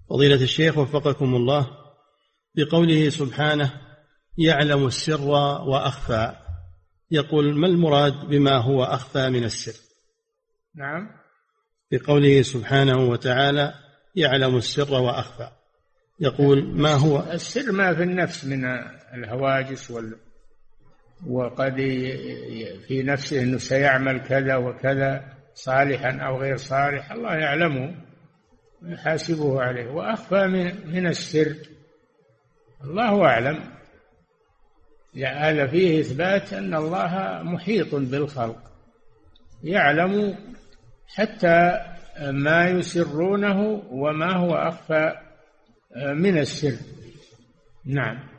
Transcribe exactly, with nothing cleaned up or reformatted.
فضيلة الشيخ وفقكم الله، بقوله سبحانه يعلم السر وأخفى، يقول ما المراد بما هو أخفى من السر؟ نعم. بقوله سبحانه وتعالى يعلم السر وأخفى، يقول ما هو السر؟ ما في النفس من الهواجس وال وقد في نفسه أنه سيعمل كذا وكذا صالحا أو غير صالح، الله يعلمه ويحاسبه عليه. وأخفى من, من السر، الله أعلم. هذا فيه إثبات أن الله محيط بالخلق، يعلم حتى ما يسرونه وما هو أخفى من السر. نعم.